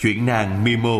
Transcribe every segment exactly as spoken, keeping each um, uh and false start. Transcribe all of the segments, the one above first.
Chuyện nàng Mimo.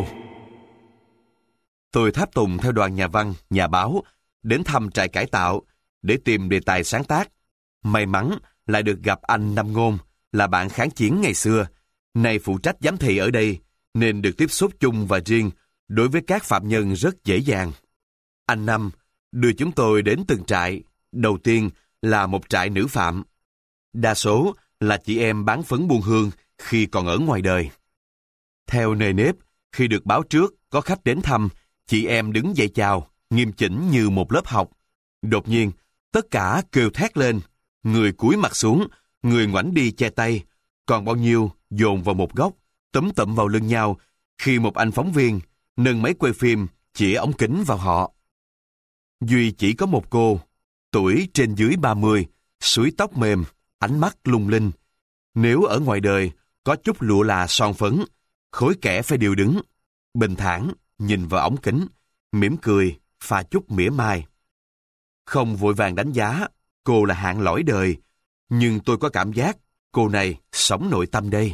Tôi tháp tùng theo đoàn nhà văn, nhà báo đến thăm trại cải tạo để tìm đề tài sáng tác. May mắn lại được gặp anh Năm Ngôn, là bạn kháng chiến ngày xưa, nay phụ trách giám thị ở đây, nên được tiếp xúc chung và riêng đối với các phạm nhân rất dễ dàng. Anh Năm đưa chúng tôi đến từng trại. Đầu tiên là một trại nữ phạm. Đa số là chị em bán phấn buôn hương khi còn ở ngoài đời. Theo nề nếp, khi được báo trước có khách đến thăm, chị em đứng dậy chào, nghiêm chỉnh như một lớp học. Đột nhiên, tất cả kêu thét lên, người cúi mặt xuống, người ngoảnh đi che tay, còn bao nhiêu dồn vào một góc, túm tụm vào lưng nhau, khi một anh phóng viên nâng máy quay phim chĩa ống kính vào họ. Duy chỉ có một cô, tuổi trên dưới ba mươi, suối tóc mềm, ánh mắt lung linh. Nếu ở ngoài đời có chút lụa là son phấn, khối kẻ phải điều đứng, bình thản nhìn vào ống kính, mỉm cười, pha chút mỉa mai. Không vội vàng đánh giá cô là hạng lõi đời, nhưng tôi có cảm giác cô này sống nội tâm đây.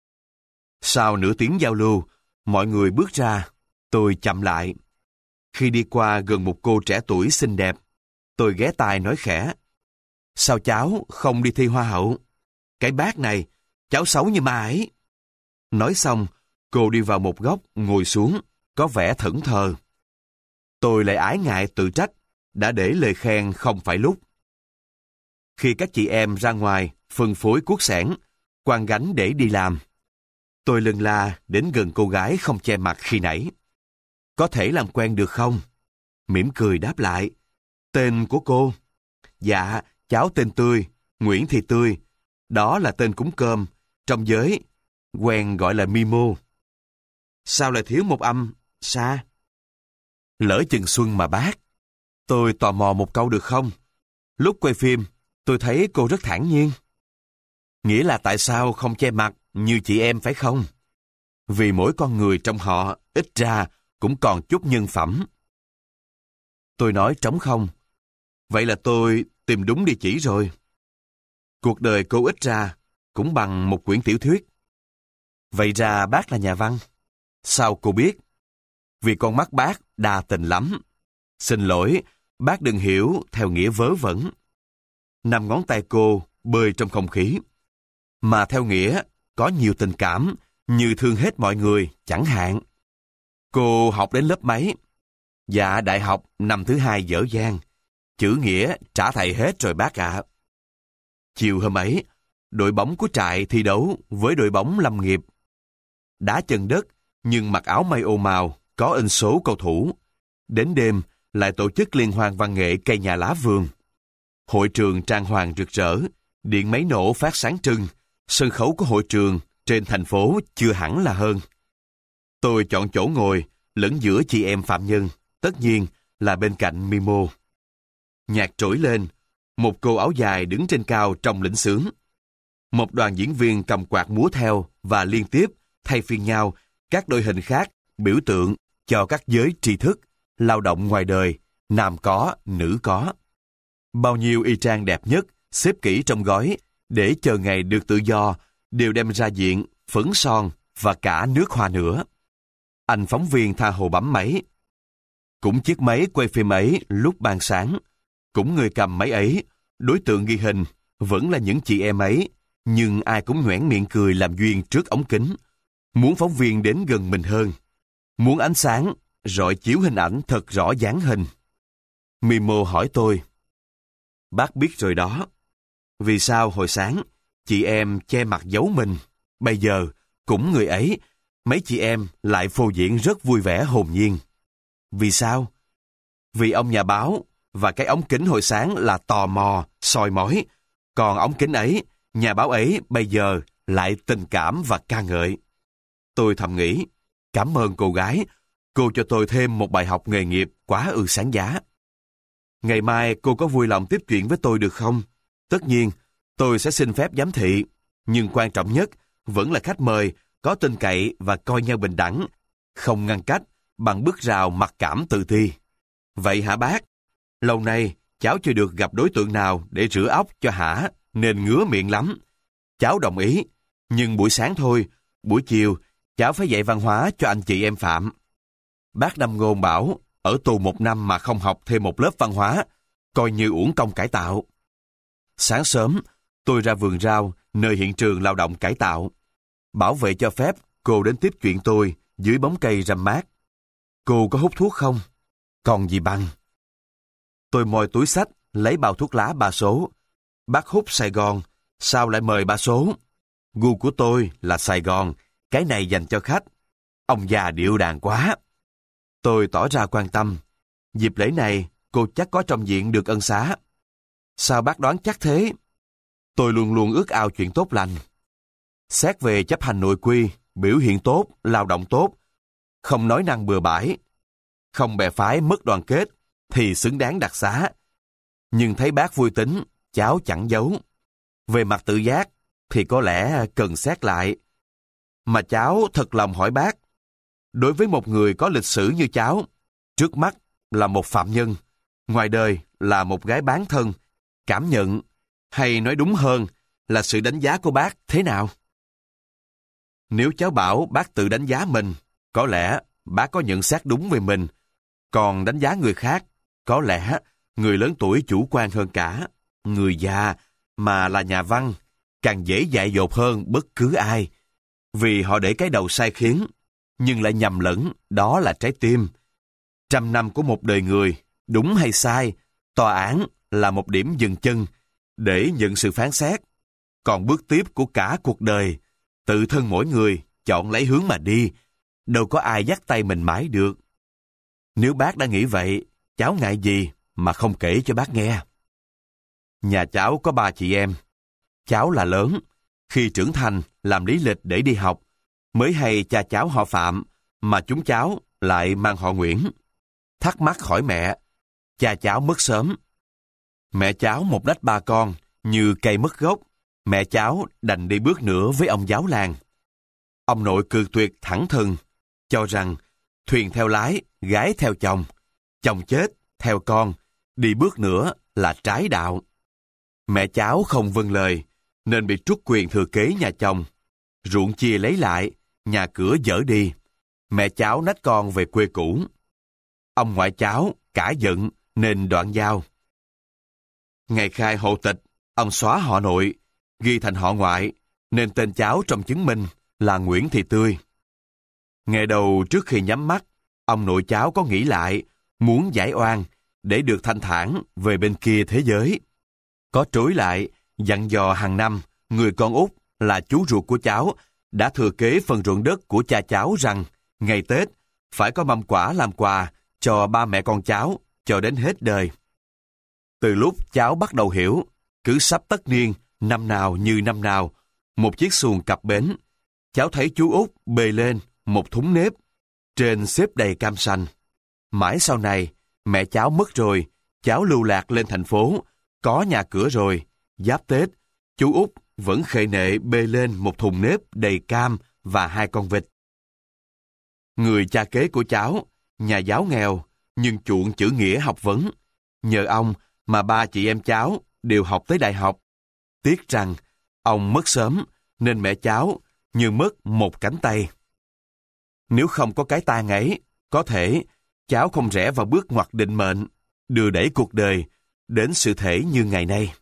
Sau nửa tiếng giao lưu, mọi người bước ra, tôi chậm lại. Khi đi qua gần một cô trẻ tuổi xinh đẹp, tôi ghé tai nói khẽ: "Sao cháu không đi thi hoa hậu? Cái bác này, cháu xấu như ma ấy." Nói xong, cô đi vào một góc, ngồi xuống, có vẻ thẫn thờ. Tôi lại ái ngại tự trách, đã để lời khen không phải lúc. Khi các chị em ra ngoài, phân phối cuốc xẻng, quăng gánh để đi làm, tôi lân la đến gần cô gái không che mặt khi nãy. "Có thể làm quen được không?" Mỉm cười đáp lại. "Tên của cô?" "Dạ, cháu tên Tươi, Nguyễn Thị Tươi. Đó là tên cúng cơm, trong giới quen gọi là Mimo." "Sao lại thiếu một âm Sa?" "Lỡ chừng xuân mà bác." Tôi tò mò một câu được không? Lúc quay phim, tôi thấy cô rất thản nhiên. "Nghĩa là tại sao không che mặt như chị em phải không?" "Vì mỗi con người trong họ ít ra cũng còn chút nhân phẩm." Tôi nói trống không. Vậy là tôi tìm đúng địa chỉ rồi. Cuộc đời cô ít ra cũng bằng một quyển tiểu thuyết. "Vậy ra bác là nhà văn." "Sao cô biết?" "Vì con mắt bác đa tình lắm. Xin lỗi, bác đừng hiểu theo nghĩa vớ vẩn." Năm ngón tay cô bơi trong không khí. "Mà theo nghĩa có nhiều tình cảm, như thương hết mọi người, chẳng hạn." "Cô học đến lớp mấy?" "Dạ, đại học năm thứ hai dở dang. Chữ nghĩa trả thầy hết rồi bác ạ." Chiều hôm ấy, đội bóng của trại thi đấu với đội bóng Lâm Nghiệp. Đá chân đất, nhưng mặc áo may ô màu, có in số cầu thủ. Đến đêm, lại tổ chức liên hoan văn nghệ cây nhà lá vườn. Hội trường trang hoàng rực rỡ, điện máy nổ phát sáng trưng, sân khấu của hội trường trên thành phố chưa hẳn là hơn. Tôi chọn chỗ ngồi lẫn giữa chị em phạm nhân, tất nhiên là bên cạnh Mimo. Nhạc trỗi lên, một cô áo dài đứng trên cao trong lĩnh xướng. Một đoàn diễn viên cầm quạt múa theo và liên tiếp thay phiên nhau các đội hình khác biểu tượng cho các giới tri thức, lao động ngoài đời, nam có, nữ có. Bao nhiêu y trang đẹp nhất, xếp kỹ trong gói, để chờ ngày được tự do, đều đem ra diện, phấn son và cả nước hoa nữa. Anh phóng viên tha hồ bấm máy. Cũng chiếc máy quay phim ấy lúc ban sáng, cũng người cầm máy ấy, đối tượng ghi hình, vẫn là những chị em ấy, nhưng ai cũng nhoẻn miệng cười làm duyên trước ống kính. Muốn phóng viên đến gần mình hơn. Muốn ánh sáng, rọi chiếu hình ảnh thật rõ dáng hình. Mimo hỏi tôi: "Bác biết rồi đó. Vì sao hồi sáng, chị em che mặt giấu mình, bây giờ, cũng người ấy, mấy chị em lại phô diễn rất vui vẻ hồn nhiên. Vì sao? Vì ông nhà báo và cái ống kính hồi sáng là tò mò, soi mói, còn ống kính ấy, nhà báo ấy bây giờ lại tình cảm và ca ngợi." Tôi thầm nghĩ, cảm ơn cô gái, cô cho tôi thêm một bài học nghề nghiệp quá ư sáng giá. "Ngày mai cô có vui lòng tiếp chuyện với tôi được không? Tất nhiên, tôi sẽ xin phép giám thị, nhưng quan trọng nhất vẫn là khách mời có tin cậy và coi nhau bình đẳng, không ngăn cách bằng bức rào mặc cảm tự ti." "Vậy hả bác? Lâu nay cháu chưa được gặp đối tượng nào để rửa óc cho hả, nên ngứa miệng lắm. Cháu đồng ý, nhưng buổi sáng thôi, buổi chiều cháu phải dạy văn hóa cho anh chị em Phạm. Bác Năm Ngôn bảo, ở tù một năm mà không học thêm một lớp văn hóa, coi như uổng công cải tạo. Sáng sớm, tôi ra vườn rau, nơi hiện trường lao động cải tạo. Bảo vệ cho phép cô đến tiếp chuyện tôi dưới bóng cây râm mát. Cô có hút thuốc không? Còn gì bằng. Tôi moi túi xách, lấy bao thuốc lá ba số. Bác hút Sài Gòn, sao lại mời ba số? Gu của tôi là Sài Gòn, cái này dành cho khách. Ông già điệu đàn quá. Tôi tỏ ra quan tâm. Dịp lễ này, cô chắc có trong diện được ân xá. Sao bác đoán chắc thế? Tôi luôn luôn ước ao chuyện tốt lành. Xét về chấp hành nội quy, biểu hiện tốt, lao động tốt, không nói năng bừa bãi, không bè phái mất đoàn kết, thì xứng đáng đặc xá. Nhưng thấy bác vui tính, cháu chẳng giấu. Về mặt tự giác, thì có lẽ cần xét lại. Mà cháu thật lòng hỏi bác, đối với một người có lịch sử như cháu, trước mắt là một phạm nhân, ngoài đời là một gái bán thân, cảm nhận, hay nói đúng hơn là sự đánh giá của bác thế nào? Nếu cháu bảo bác tự đánh giá mình, có lẽ bác có nhận xét đúng về mình. Còn đánh giá người khác, có lẽ người lớn tuổi chủ quan hơn cả. Người già mà là nhà văn, càng dễ dại dột hơn bất cứ ai. Vì họ để cái đầu sai khiến, nhưng lại nhầm lẫn đó là trái tim. Trăm năm của một đời người, đúng hay sai, tòa án là một điểm dừng chân để nhận sự phán xét. Còn bước tiếp của cả cuộc đời, tự thân mỗi người chọn lấy hướng mà đi, đâu có ai dắt tay mình mãi được. Nếu bác đã nghĩ vậy, cháu ngại gì mà không kể cho bác nghe. Nhà cháu có ba chị em. Cháu là lớn, khi trưởng thành làm lý lịch để đi học, mới hay cha cháu họ Phạm, mà chúng cháu lại mang họ Nguyễn. Thắc mắc hỏi mẹ, cha cháu mất sớm. Mẹ cháu một đách ba con, như cây mất gốc, mẹ cháu đành đi bước nữa với ông giáo làng. Ông nội cự tuyệt thẳng thừng, cho rằng thuyền theo lái, gái theo chồng, chồng chết, theo con, đi bước nữa là trái đạo. Mẹ cháu không vâng lời, nên bị truất quyền thừa kế nhà chồng. Ruộng chia lấy lại, nhà cửa dỡ đi. Mẹ cháu nách con về quê cũ. Ông ngoại cháu cả giận nên đoạn giao. Ngày khai hộ tịch, ông xóa họ nội, ghi thành họ ngoại, nên tên cháu trong chứng minh là Nguyễn Thị Tươi. Ngày đầu trước khi nhắm mắt, ông nội cháu có nghĩ lại, muốn giải oan để được thanh thản về bên kia thế giới. Có trối lại, dặn dò hàng năm, người con út là chú ruột của cháu đã thừa kế phần ruộng đất của cha cháu rằng ngày Tết phải có mâm quả làm quà cho ba mẹ con cháu cho đến hết đời. Từ lúc cháu bắt đầu hiểu, cứ sắp tất niên, năm nào như năm nào, một chiếc xuồng cập bến, cháu thấy chú út bê lên một thúng nếp, trên xếp đầy cam sành. Mãi sau này, mẹ cháu mất rồi, cháu lưu lạc lên thành phố, có nhà cửa rồi, giáp Tết, chú út vẫn khệ nệ bê lên một thùng nếp đầy cam và hai con vịt. Người cha kế của cháu, nhà giáo nghèo, nhưng chuộng chữ nghĩa học vấn. Nhờ ông mà ba chị em cháu đều học tới đại học. Tiếc rằng, ông mất sớm, nên mẹ cháu như mất một cánh tay. Nếu không có cái tang ấy, có thể cháu không rẽ vào bước ngoặt định mệnh, đưa đẩy cuộc đời đến sự thể như ngày nay.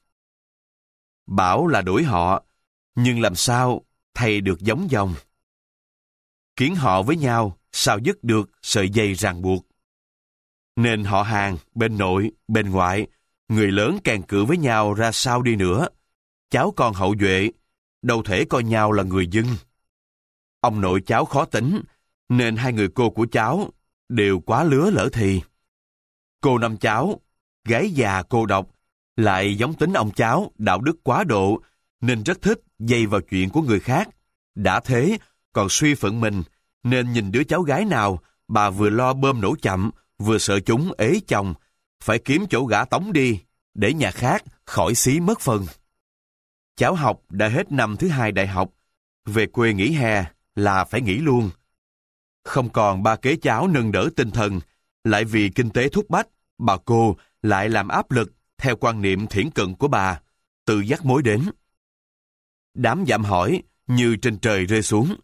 Bảo là đổi họ, nhưng làm sao thầy được giống dòng? Kiến họ với nhau, sao dứt được sợi dây ràng buộc? Nên họ hàng, bên nội, bên ngoại, người lớn càng cự với nhau ra sao đi nữa, cháu con hậu duệ, đâu thể coi nhau là người dân. Ông nội cháu khó tính, nên hai người cô của cháu đều quá lứa lỡ thì. Cô năm cháu, gái già cô độc, lại giống tính ông cháu đạo đức quá độ, nên rất thích dây vào chuyện của người khác. Đã thế, còn suy phận mình, nên nhìn đứa cháu gái nào, bà vừa lo bơm nổ chậm, vừa sợ chúng ế chồng, phải kiếm chỗ gả tống đi, để nhà khác khỏi xí mất phần. Cháu học đã hết năm thứ hai đại học, về quê nghỉ hè là phải nghỉ luôn. Không còn ba kế cháu nâng đỡ tinh thần, lại vì kinh tế thúc bách, bà cô lại làm áp lực theo quan niệm thiển cận của bà, tự dắt mối đến. Đám dạm hỏi như trên trời rơi xuống,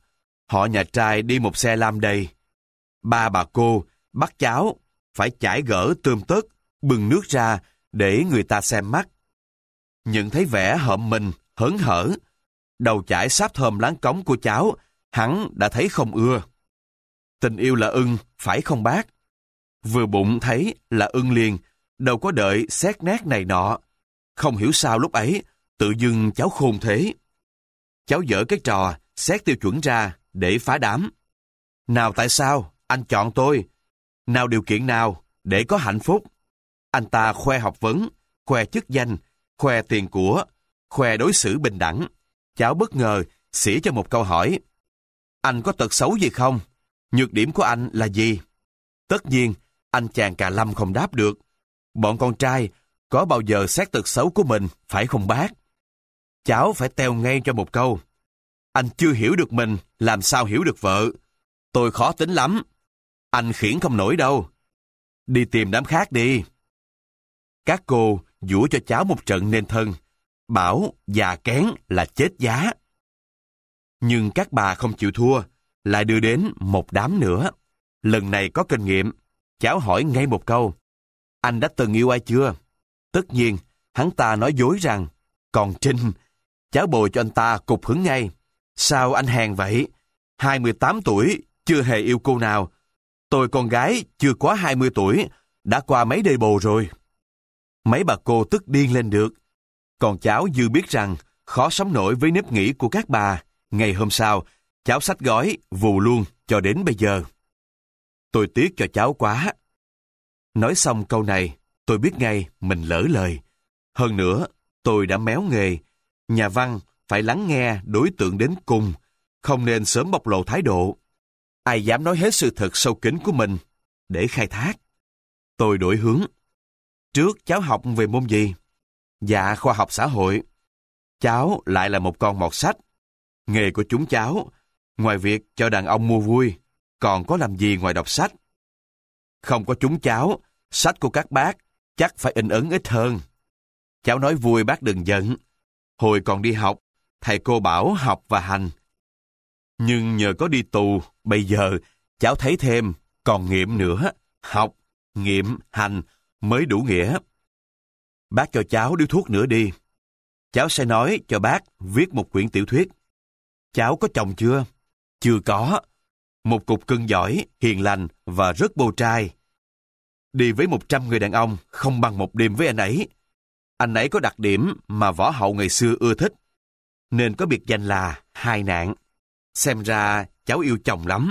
Họ nhà trai đi một xe lam đầy. Ba bà cô bắt cháu phải chải gỡ tươm tất, bưng nước ra để người ta xem mắt. Nhận thấy vẻ hợm mình, hớn hở, đầu chải sáp thơm láng cống của cháu, hắn đã thấy không ưa. Tình yêu là ưng, phải không bác? Vừa bụng thấy là ưng liền, đâu có đợi xét nét này nọ. Không hiểu sao lúc ấy, tự dưng cháu khôn thế. Cháu dở cái trò xét tiêu chuẩn ra để phá đám. Nào tại sao anh chọn tôi? Nào điều kiện nào để có hạnh phúc? Anh ta khoe học vấn, khoe chức danh, khoe tiền của, khoe đối xử bình đẳng. Cháu bất ngờ xỉa cho một câu hỏi. Anh có tật xấu gì không? Nhược điểm của anh là gì? Tất nhiên, anh chàng cà lâm không đáp được. Bọn con trai có bao giờ xét tật xấu của mình, phải không bác? Cháu phải teo ngay cho một câu. Anh chưa hiểu được mình, làm sao hiểu được vợ? Tôi khó tính lắm. Anh khiển không nổi đâu. Đi tìm đám khác đi. Các cô giũa cho cháu một trận nên thân, bảo già kén là chết giá. Nhưng các bà không chịu thua, lại đưa đến một đám nữa. Lần này có kinh nghiệm, cháu hỏi ngay một câu. Anh đã từng yêu ai chưa? Tất nhiên, hắn ta nói dối rằng, còn Trinh, cháu bồi cho anh ta cục hứng ngay. Sao anh hèn vậy? hai mươi tám tuổi, chưa hề yêu cô nào. Tôi con gái, chưa quá hai mươi tuổi, đã qua mấy đời bồ rồi. Mấy bà cô tức điên lên được. Còn cháu dư biết rằng, khó sống nổi với nếp nghĩ của các bà. Ngày hôm sau, cháu xách gói, vù luôn cho đến bây giờ. Tôi tiếc cho cháu quá. Nói xong câu này, tôi biết ngay mình lỡ lời. Hơn nữa, tôi đã méo nghề. Nhà văn phải lắng nghe đối tượng đến cùng, không nên sớm bộc lộ thái độ. Ai dám nói hết sự thật sâu kín của mình để khai thác. Tôi đổi hướng. Trước cháu học về môn gì? Dạ, khoa học xã hội. Cháu lại là một con mọt sách. Nghề của chúng cháu, ngoài việc cho đàn ông mua vui, còn có làm gì ngoài đọc sách? Không có chúng cháu, sách của các bác chắc phải in ấn ít hơn. Cháu nói vui bác đừng giận. Hồi còn đi học, thầy cô bảo học và hành. Nhưng nhờ có đi tù, bây giờ cháu thấy thêm, còn nghiệm nữa. Học, nghiệm, hành mới đủ nghĩa. Bác cho cháu điếu thuốc nữa đi. Cháu sẽ nói cho bác viết một quyển tiểu thuyết. Cháu có chồng chưa? Chưa có. Một cục cưng giỏi, hiền lành và rất bô trai. Đi với một trăm người đàn ông không bằng một đêm với anh ấy. Anh ấy có đặc điểm mà võ hậu ngày xưa ưa thích, nên có biệt danh là hai nạn. Xem ra cháu yêu chồng lắm.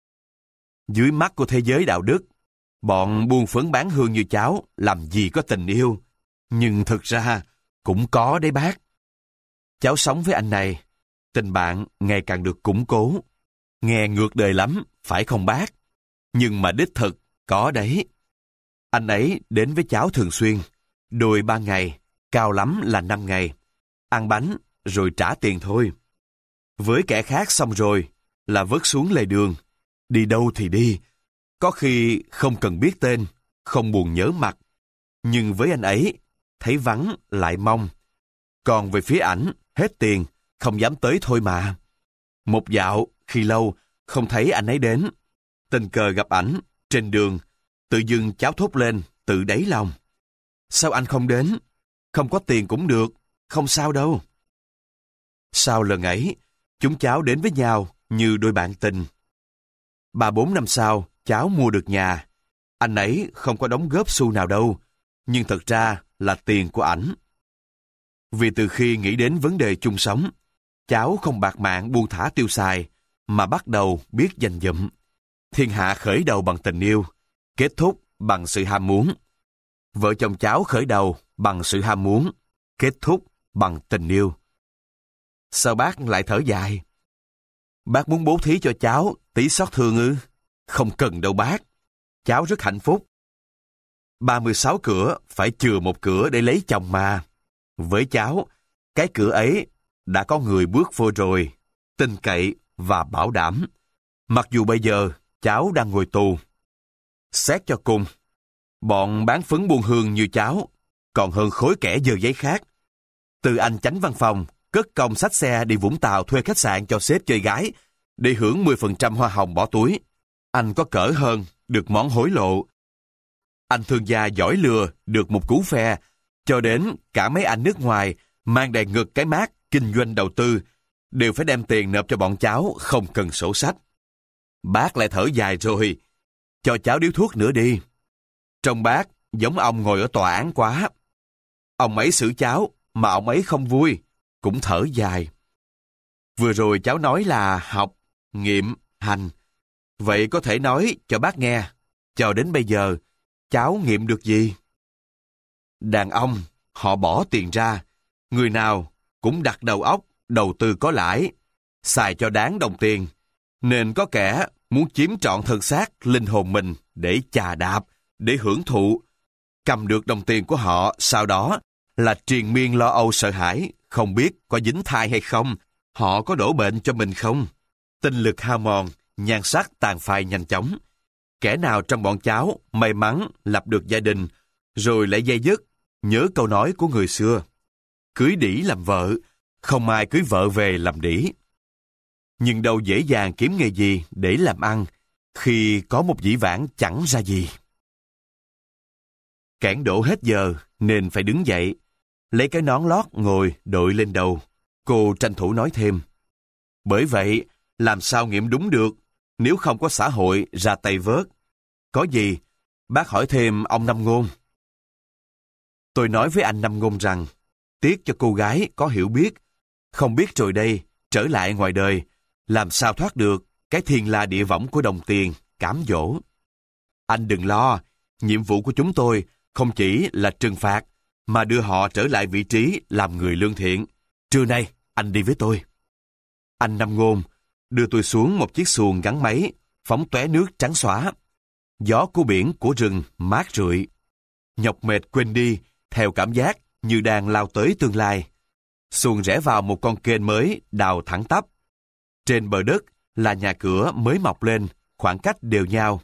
Dưới mắt của thế giới đạo đức, bọn buôn phấn bán hương như cháu làm gì có tình yêu. Nhưng thực ra cũng có đấy bác. Cháu sống với anh này, tình bạn ngày càng được củng cố. Nghe ngược đời lắm, phải không bác? Nhưng mà đích thực, có đấy. Anh ấy đến với cháu thường xuyên, đôi ba ngày, cao lắm là năm ngày. Ăn bánh, rồi trả tiền thôi. Với kẻ khác xong rồi, là vớt xuống lề đường. Đi đâu thì đi. Có khi không cần biết tên, không buồn nhớ mặt. Nhưng với anh ấy, thấy vắng lại mong. Còn về phía ảnh, hết tiền, không dám tới thôi mà. Một dạo, khi lâu, không thấy anh ấy đến. Tình cờ gặp ảnh, trên đường, tự dưng cháu thốt lên, tự đáy lòng. Sao anh không đến? Không có tiền cũng được, không sao đâu. Sau lần ấy, chúng cháu đến với nhau như đôi bạn tình. Ba bốn năm sau, cháu mua được nhà. Anh ấy không có đóng góp xu nào đâu, nhưng thật ra là tiền của ảnh. Vì từ khi nghĩ đến vấn đề chung sống, cháu không bạc mạng buông thả tiêu xài, mà bắt đầu biết dành dụm. Thiên hạ khởi đầu bằng tình yêu, kết thúc bằng sự ham muốn. Vợ chồng cháu khởi đầu bằng sự ham muốn, kết thúc bằng tình yêu. Sao bác lại thở dài? Bác muốn bố thí cho cháu tí xót thương ư? Không cần đâu bác. Cháu rất hạnh phúc. ba mươi sáu cửa phải chừa một cửa để lấy chồng mà. Với cháu, cái cửa ấy đã có người bước vô rồi, tin cậy và bảo đảm. Mặc dù bây giờ cháu đang ngồi tù. Xét cho cùng, bọn bán phấn buôn hương như cháu còn hơn khối kẻ dơ giấy khác. Từ anh chánh văn phòng, cất công xách xe đi Vũng Tàu thuê khách sạn cho sếp chơi gái, để hưởng mười phần trăm hoa hồng bỏ túi. Anh có cỡ hơn, được món hối lộ. Anh thương gia giỏi lừa, được một cú phe, cho đến cả mấy anh nước ngoài mang đầy ngực cái mác kinh doanh đầu tư, đều phải đem tiền nộp cho bọn cháu, không cần sổ sách. Bác lại thở dài rồi, cho cháu điếu thuốc nữa đi. Trông bác giống ông ngồi ở tòa án quá. Ông ấy xử cháu, mà ông ấy không vui, cũng thở dài. Vừa rồi cháu nói là học, nghiệm, hành. Vậy có thể nói cho bác nghe, cho đến bây giờ, cháu nghiệm được gì? Đàn ông, họ bỏ tiền ra, người nào cũng đặt đầu óc, đầu tư có lãi, xài cho đáng đồng tiền, nên có kẻ muốn chiếm trọn thân xác, linh hồn mình để chà đạp, để hưởng thụ. Cầm được đồng tiền của họ, sau đó là triền miên lo âu sợ hãi, không biết có dính thai hay không, họ có đổ bệnh cho mình không. Tinh lực hao mòn, nhan sắc tàn phai nhanh chóng. Kẻ nào trong bọn cháu may mắn lập được gia đình, rồi lại dây dứt, nhớ câu nói của người xưa. Cưới đĩ làm vợ, không ai cưới vợ về làm đĩ. Nhưng đâu dễ dàng kiếm nghề gì để làm ăn, khi có một dĩ vãng chẳng ra gì. Cảng đổ hết giờ, nên phải đứng dậy. Lấy cái nón lót ngồi đội lên đầu. Cô tranh thủ nói thêm. Bởi vậy, làm sao nghiệm đúng được, nếu không có xã hội ra tay vớt. Có gì, bác hỏi thêm ông Năm Ngôn. Tôi nói với anh Năm Ngôn rằng, tiếc cho cô gái có hiểu biết, không biết rồi đây, trở lại ngoài đời, làm sao thoát được cái thiên la địa võng của đồng tiền, cám dỗ. Anh đừng lo, nhiệm vụ của chúng tôi không chỉ là trừng phạt, mà đưa họ trở lại vị trí làm người lương thiện. Trưa nay, anh đi với tôi. Anh Năm Ngôn đưa tôi xuống một chiếc xuồng gắn máy, phóng tóe nước trắng xóa. Gió của biển, của rừng, mát rượi. Nhọc mệt quên đi, theo cảm giác như đang lao tới tương lai. Xuồng rẽ vào một con kênh mới, đào thẳng tắp. Trên bờ đất là nhà cửa mới mọc lên, khoảng cách đều nhau.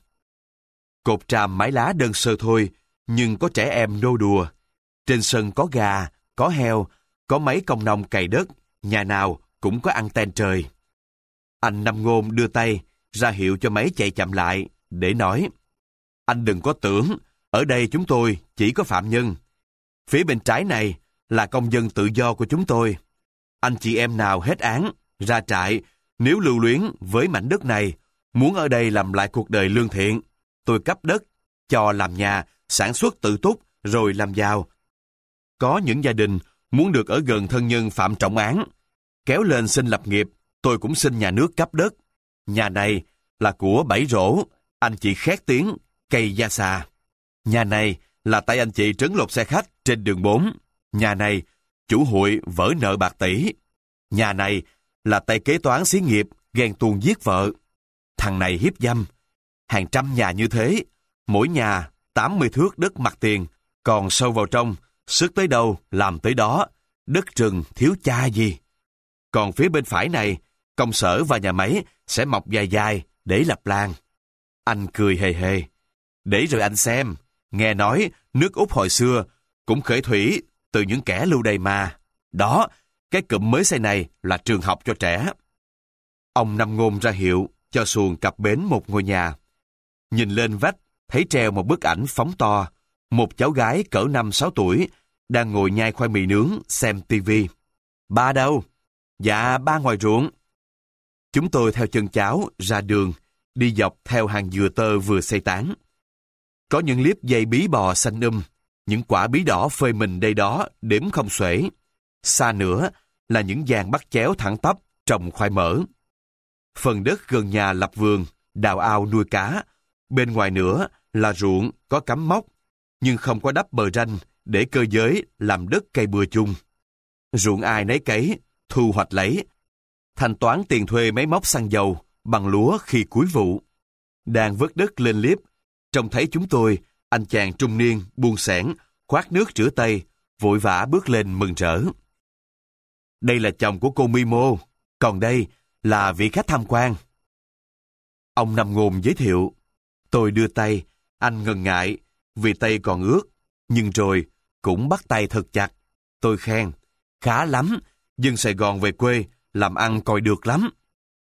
Cột tràm mái lá đơn sơ thôi, nhưng có trẻ em nô đùa. Trên sân có gà, có heo, có mấy công nông cày đất, nhà nào cũng có anten trời. Anh Năm Ngôn đưa tay, ra hiệu cho máy chạy chậm lại, để nói. Anh đừng có tưởng, ở đây chúng tôi chỉ có phạm nhân. Phía bên trái này là công dân tự do của chúng tôi. Anh chị em nào hết án, ra trại, nếu lưu luyến với mảnh đất này, muốn ở đây làm lại cuộc đời lương thiện, tôi cấp đất, cho làm nhà, sản xuất tự túc, rồi làm giàu. Có những gia đình muốn được ở gần thân nhân phạm trọng án, kéo lên xin lập nghiệp, tôi cũng xin nhà nước cấp đất. Nhà này là của Bảy Rổ, anh chị khét tiếng, cây gia xà. Nhà này là tay anh chị trấn lột xe khách trên đường bốn. Nhà này, chủ hụi vỡ nợ bạc tỷ. Nhà này là tay kế toán xí nghiệp, ghen tuông giết vợ. Thằng này hiếp dâm. Hàng trăm nhà như thế, mỗi nhà tám mươi thước đất mặt tiền, còn sâu vào trong, sức tới đâu làm tới đó, đất rừng thiếu cha gì. Còn phía bên phải này, công sở và nhà máy sẽ mọc dài dài để lập làng. Anh cười hề hề. Để rồi anh xem, nghe nói nước Úc hồi xưa cũng khởi thủy từ những kẻ lưu đày mà. Đó, cái cụm mới xây này là trường học cho trẻ. Ông Năm Ngôn ra hiệu cho xuồng cập bến một ngôi nhà. Nhìn lên vách, thấy treo một bức ảnh phóng to, một cháu gái cỡ năm sáu tuổi đang ngồi nhai khoai mì nướng xem tivi. Ba đâu? Dạ, ba ngoài ruộng. Chúng tôi theo chân cháu ra đường, đi dọc theo hàng dừa tơ vừa xây tán. Có những liếp dây bí bò xanh um, những quả bí đỏ phơi mình đây đó đếm không xuể. Xa nữa là những giàn bắt chéo thẳng tắp trồng khoai mỡ. Phần đất gần nhà lập vườn, đào ao nuôi cá. Bên ngoài nữa là ruộng có cắm mốc, nhưng không có đắp bờ ranh để cơ giới làm đất cây bừa chung. Ruộng ai nấy cấy, thu hoạch lấy. Thanh toán tiền thuê máy móc xăng dầu bằng lúa khi cuối vụ. Đang vớt đất lên liếp, trông thấy chúng tôi, anh chàng trung niên buông xẻng, khoát nước rửa tay, vội vã bước lên mừng rỡ. Đây là chồng của cô Mimo, còn đây là vị khách tham quan. Ông Năm Ngôn giới thiệu. Tôi đưa tay, anh ngần ngại, vì tay còn ướt, nhưng rồi cũng bắt tay thật chặt. Tôi khen, khá lắm, dân Sài Gòn về quê, làm ăn coi được lắm.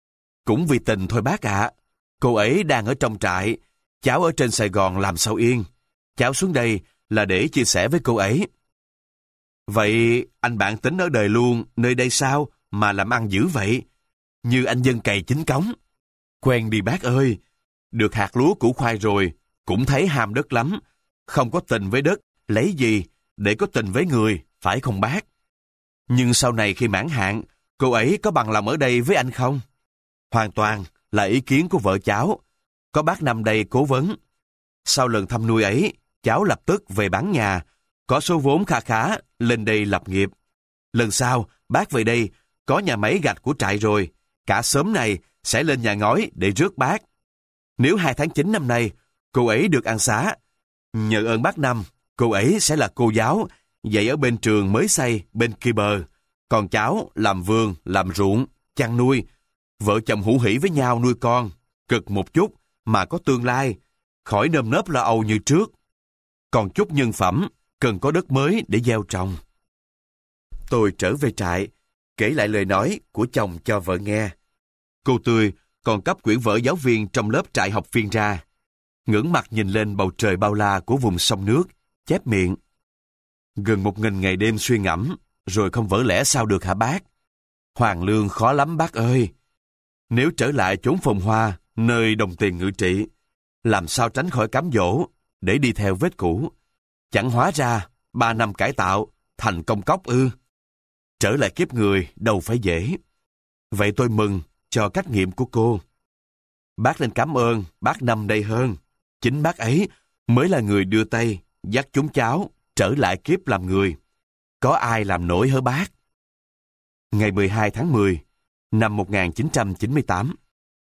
Cũng vì tình thôi bác ạ. Cô ấy đang ở trong trại, cháu ở trên Sài Gòn làm sao yên. Cháu xuống đây là để chia sẻ với cô ấy. Vậy anh bạn tính ở đời luôn nơi đây sao mà làm ăn dữ vậy? Như anh dân cày chính cống. Quen đi bác ơi, được hạt lúa củ khoai rồi, cũng thấy ham đất lắm. Không có tình với đất, lấy gì để có tình với người, phải không bác? Nhưng sau này khi mãn hạn, cô ấy có bằng lòng ở đây với anh không? Hoàn toàn là ý kiến của vợ cháu. Có bác nằm đây cố vấn. Sau lần thăm nuôi ấy, cháu lập tức về bán nhà, có số vốn kha khá, lên đây lập nghiệp. Lần sau, bác về đây, có nhà máy gạch của trại rồi, cả xóm này sẽ lên nhà ngói để rước bác. Nếu hai tháng chín năm nay, cô ấy được ăn xá, nhờ ơn bác Năm, cô ấy sẽ là cô giáo, dạy ở bên trường mới xây bên kia bờ. Còn cháu làm vườn, làm ruộng, chăn nuôi. Vợ chồng hữu hỉ với nhau nuôi con, cực một chút mà có tương lai, khỏi nơm nớp lo âu như trước. Còn chút nhân phẩm, cần có đất mới để gieo trồng. Tôi trở về trại, kể lại lời nói của chồng cho vợ nghe. Cô Tươi còn cấp quyển vở giáo viên trong lớp trại học viên ra. Ngẩng mặt nhìn lên bầu trời bao la của vùng sông nước, chép miệng. Gần một nghìn ngày đêm suy ngẫm, rồi không vỡ lẽ sao được hả bác? Hoàng lương khó lắm bác ơi. Nếu trở lại chốn phồn hoa, nơi đồng tiền ngự trị, làm sao tránh khỏi cám dỗ, để đi theo vết cũ? Chẳng hóa ra, ba năm cải tạo, thành công cốc ư? Trở lại kiếp người đâu phải dễ. Vậy tôi mừng cho cách nghiệm của cô. Bác nên cảm ơn bác Năm đây hơn. Chính bác ấy mới là người đưa tay, dắt chúng cháu trở lại kiếp làm người. Có ai làm nổi hả bác? Ngày mười hai tháng mười, năm một nghìn chín trăm chín mươi tám.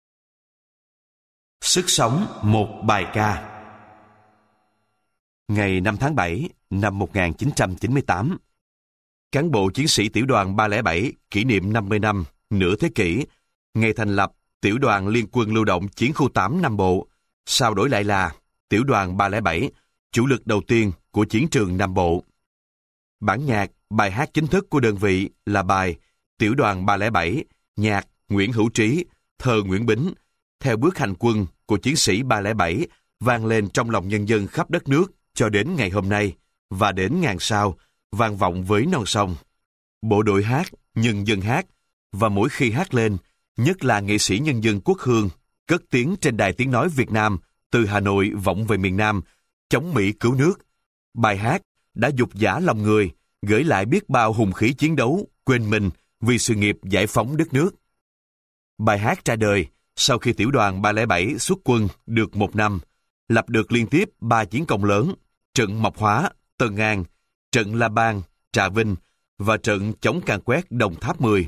Sức sống một bài ca. Ngày năm tháng bảy năm một nghìn chín trăm chín mươi tám, cán bộ chiến sĩ tiểu đoàn ba không bảy kỷ niệm năm mươi năm, nửa thế kỷ, ngày thành lập tiểu đoàn liên quân lưu động chiến khu tám Nam Bộ, sau đổi lại là tiểu đoàn ba không bảy, chủ lực đầu tiên của chiến trường Nam Bộ. Bản nhạc, bài hát chính thức của đơn vị là bài Tiểu đoàn ba không bảy, nhạc Nguyễn Hữu Trí, thơ Nguyễn Bính, theo bước hành quân của chiến sĩ ba không bảy vang lên trong lòng nhân dân khắp đất nước cho đến ngày hôm nay và đến ngàn sau, vang vọng với non sông. Bộ đội hát, nhân dân hát, và mỗi khi hát lên, nhất là nghệ sĩ nhân dân quốc hương, cất tiếng trên đài tiếng nói Việt Nam từ Hà Nội vọng về miền Nam, chống Mỹ cứu nước. Bài hát đã dục dã lòng người, gửi lại biết bao hùng khí chiến đấu, quên mình vì sự nghiệp giải phóng đất nước. Bài hát ra đời sau khi tiểu đoàn ba không bảy xuất quân được một năm, lập được liên tiếp ba chiến công lớn: trận Mộc Hóa, Tân An, trận La Ban, Trà Vinh và trận chống càn quét Đồng Tháp mười.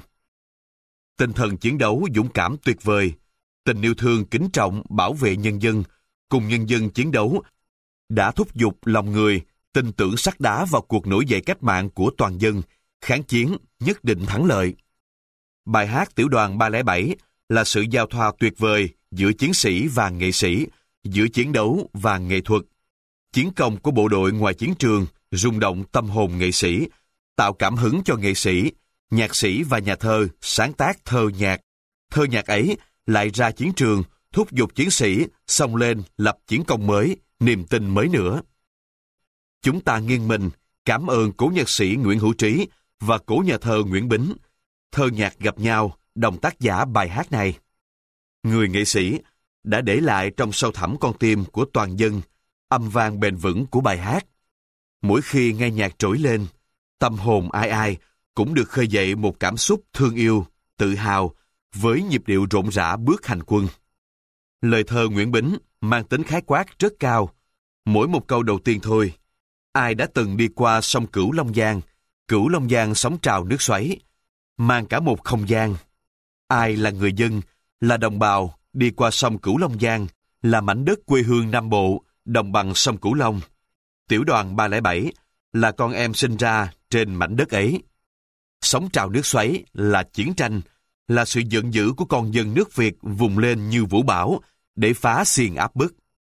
Tinh thần chiến đấu dũng cảm tuyệt vời, tình yêu thương kính trọng bảo vệ nhân dân, cùng nhân dân chiến đấu đã thúc giục lòng người tin tưởng sắt đá vào cuộc nổi dậy cách mạng của toàn dân, kháng chiến nhất định thắng lợi. Bài hát tiểu đoàn ba không bảy là sự giao thoa tuyệt vời giữa chiến sĩ và nghệ sĩ, giữa chiến đấu và nghệ thuật. Chiến công của bộ đội ngoài chiến trường rung động tâm hồn nghệ sĩ, tạo cảm hứng cho nghệ sĩ, nhạc sĩ và nhà thơ sáng tác thơ nhạc. Thơ nhạc ấy lại ra chiến trường, thúc giục chiến sĩ xông lên lập chiến công mới, niềm tin mới nữa. Chúng ta nghiêng mình cảm ơn cố nhạc sĩ Nguyễn Hữu Trí và cố nhà thơ Nguyễn Bính. Thơ nhạc gặp nhau, đồng tác giả bài hát này. Người nghệ sĩ đã để lại trong sâu thẳm con tim của toàn dân âm vang bền vững của bài hát. Mỗi khi nghe nhạc trỗi lên, tâm hồn ai ai cũng được khơi dậy một cảm xúc thương yêu, tự hào với nhịp điệu rộn rã bước hành quân. Lời thơ Nguyễn Bính mang tính khái quát rất cao. Mỗi một câu đầu tiên thôi: ai đã từng đi qua sông Cửu Long Giang, Cửu Long Giang sóng trào nước xoáy, mang cả một không gian. Ai là người dân, là đồng bào đi qua sông Cửu Long Giang, là mảnh đất quê hương Nam Bộ, đồng bằng sông Cửu Long. Tiểu đoàn ba không bảy là con em sinh ra trên mảnh đất ấy. Sóng trào nước xoáy là chiến tranh, là sự giận dữ của con dân nước Việt vùng lên như vũ bão để phá xiềng áp bức.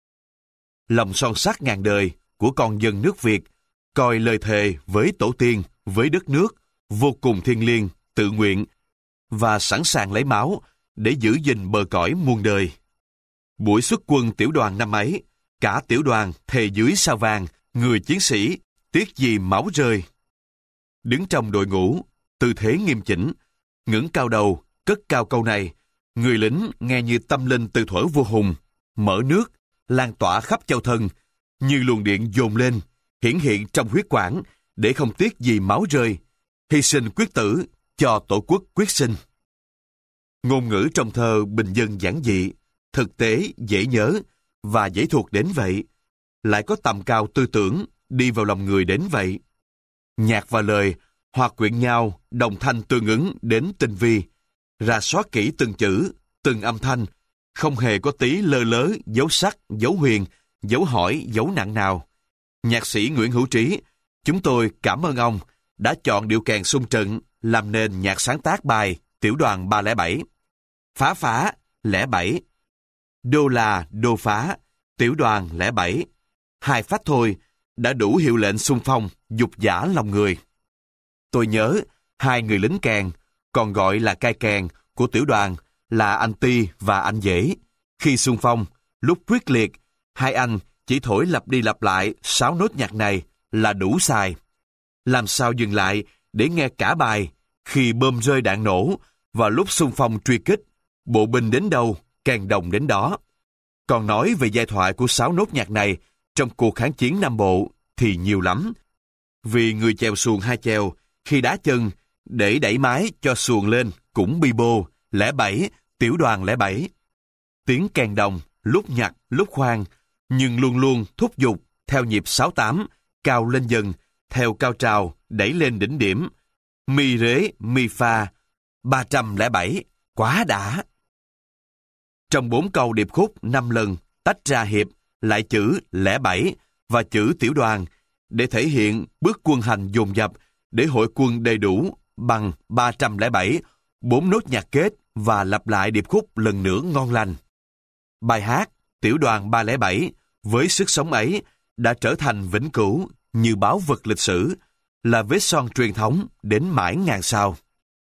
Lòng son sắt ngàn đời của con dân nước Việt coi lời thề với tổ tiên, với đất nước vô cùng thiêng liêng, tự nguyện và sẵn sàng lấy máu để giữ gìn bờ cõi muôn đời. Buổi xuất quân tiểu đoàn năm ấy, cả tiểu đoàn thề dưới sao vàng, người chiến sĩ, tiếc gì máu rơi. Đứng trong đội ngũ, tư thế nghiêm chỉnh, ngẩng cao đầu, cất cao câu này, người lính nghe như tâm linh từ thuở vua Hùng, mở nước, lan tỏa khắp châu thân, như luồng điện dồn lên, hiển hiện trong huyết quản, để không tiếc gì máu rơi, hy sinh quyết tử, cho tổ quốc quyết sinh. Ngôn ngữ trong thơ bình dân giản dị, thực tế dễ nhớ và dễ thuộc đến vậy, lại có tầm cao tư tưởng, đi vào lòng người đến vậy. Nhạc và lời hòa quyện nhau, đồng thanh tương ứng đến tinh vi, rà soát kỹ từng chữ, từng âm thanh, không hề có tí lơ lớ, dấu sắc, dấu huyền, dấu hỏi, dấu nặng nào. Nhạc sĩ Nguyễn Hữu Trí, chúng tôi cảm ơn ông đã chọn điệu kèn xung trận làm nền nhạc sáng tác bài Tiểu đoàn ba không bảy. Phá phá, lẻ bảy. Đô là, đô phá, tiểu đoàn lẻ bảy. Hai phát thôi đã đủ hiệu lệnh xung phong, dục dã lòng người. Tôi nhớ hai người lính kèn, còn gọi là cai kèn của tiểu đoàn là anh Ti và anh Dễ. Khi xung phong, lúc quyết liệt, hai anh chỉ thổi lặp đi lặp lại sáu nốt nhạc này là đủ xài. Làm sao dừng lại để nghe cả bài khi bom rơi đạn nổ và lúc xung phong truy kích, bộ binh đến đâu, kèn đồng đến đó. Còn nói về giai thoại của sáu nốt nhạc này trong cuộc kháng chiến Nam Bộ thì nhiều lắm. Vì người chèo xuồng hai chèo, khi đá chân để đẩy mái cho xuồng lên cũng bi bô, lẻ bảy, tiểu đoàn lẻ bảy. Tiếng kèn đồng, lúc nhặt, lúc khoan, nhưng luôn luôn thúc giục theo nhịp sáu tám, cao lên dần, theo cao trào, đẩy lên đỉnh điểm. Mi rế, mi pha, ba trăm lẻ bảy, quá đã. Trong bốn câu điệp khúc năm lần tách ra hiệp lại chữ lẻ bảy và chữ tiểu đoàn để thể hiện bước quân hành dồn dập, để hội quân đầy đủ bằng ba trăm lẻ bảy, bốn nốt nhạc kết và lặp lại điệp khúc lần nữa ngon lành. Bài hát Tiểu đoàn ba không bảy với sức sống ấy đã trở thành vĩnh cửu như báu vật lịch sử, là vết son truyền thống đến mãi ngàn sau.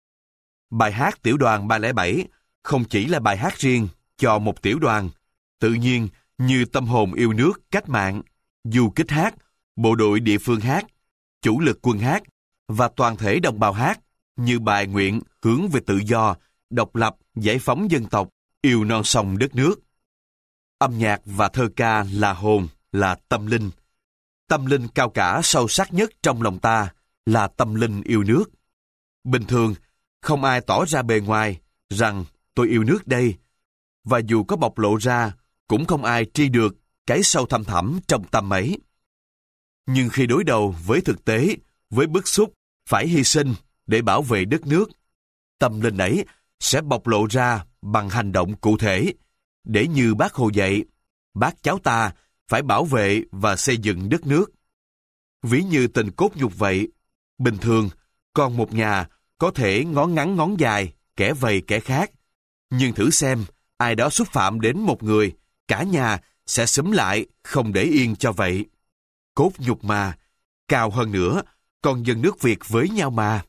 Bài hát Tiểu đoàn ba không bảy không chỉ là bài hát riêng cho một tiểu đoàn, tự nhiên như tâm hồn yêu nước cách mạng, du kích hát, bộ đội địa phương hát, chủ lực quân hát và toàn thể đồng bào hát như bài nguyện hướng về tự do, độc lập, giải phóng dân tộc, yêu non sông đất nước. Âm nhạc và thơ ca là hồn, là tâm linh. Tâm linh cao cả sâu sắc nhất trong lòng ta là tâm linh yêu nước. Bình thường, không ai tỏ ra bề ngoài rằng tôi yêu nước đây, và dù có bộc lộ ra, cũng không ai tri được cái sâu thẳm thẳm trong tâm ấy. Nhưng khi đối đầu với thực tế, với bức xúc, phải hy sinh để bảo vệ đất nước, tâm linh ấy sẽ bộc lộ ra bằng hành động cụ thể, để như Bác Hồ dạy, bác cháu ta phải bảo vệ và xây dựng đất nước. Ví như tình cốt nhục vậy, bình thường, con một nhà có thể ngón ngắn ngón dài, kẻ vầy kẻ khác, nhưng thử xem, ai đó xúc phạm đến một người, cả nhà sẽ xúm lại, không để yên cho vậy. Cốt nhục mà, cao hơn nữa, còn dân nước Việt với nhau mà.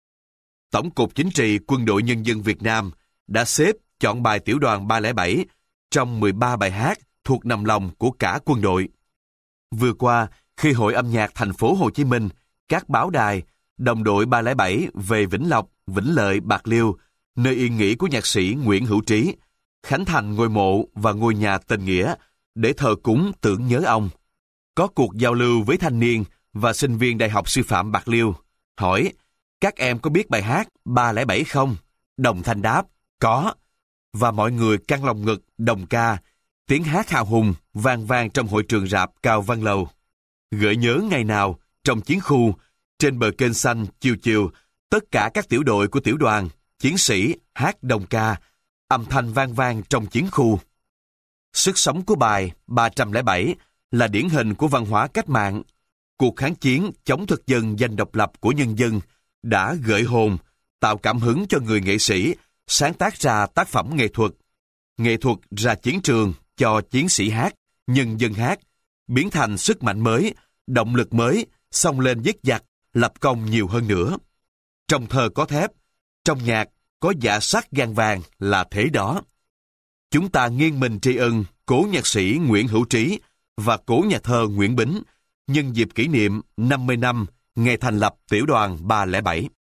Tổng cục Chính trị Quân đội Nhân dân Việt Nam đã xếp chọn bài Tiểu đoàn ba không bảy trong mười ba bài hát thuộc nằm lòng của cả quân đội. Vừa qua, khi Hội âm nhạc thành phố Hồ Chí Minh, các báo đài, đồng đội ba không bảy về Vĩnh Lộc, Vĩnh Lợi, Bạc Liêu, nơi yên nghỉ của nhạc sĩ Nguyễn Hữu Trí, khánh thành ngôi mộ và ngôi nhà tình nghĩa để thờ cúng tưởng nhớ ông. Có cuộc giao lưu với thanh niên và sinh viên Đại học Sư phạm Bạc Liêu, hỏi, các em có biết bài hát ba không bảy không? Đồng thanh đáp, có. Và mọi người căng lòng ngực, đồng ca, tiếng hát hào hùng vang vang trong hội trường rạp Cao Văn Lầu. Gợi nhớ ngày nào, trong chiến khu, trên bờ kênh xanh chiều chiều, tất cả các tiểu đội của tiểu đoàn, chiến sĩ hát đồng ca, âm thanh vang vang trong chiến khu. Sức sống của bài ba không bảy là điển hình của văn hóa cách mạng. Cuộc kháng chiến chống thực dân giành độc lập của nhân dân đã gợi hồn, tạo cảm hứng cho người nghệ sĩ sáng tác ra tác phẩm nghệ thuật. Nghệ thuật ra chiến trường cho chiến sĩ hát, nhân dân hát, biến thành sức mạnh mới, động lực mới, xông lên dứt giặc, lập công nhiều hơn nữa. Trong thơ có thép, trong nhạc có dạ sắc gan vàng là thế đó. Chúng ta nghiêng mình tri ân cố nhạc sĩ Nguyễn Hữu Trí và cố nhà thơ Nguyễn Bính nhân dịp kỷ niệm năm mươi năm ngày thành lập Tiểu đoàn ba không bảy.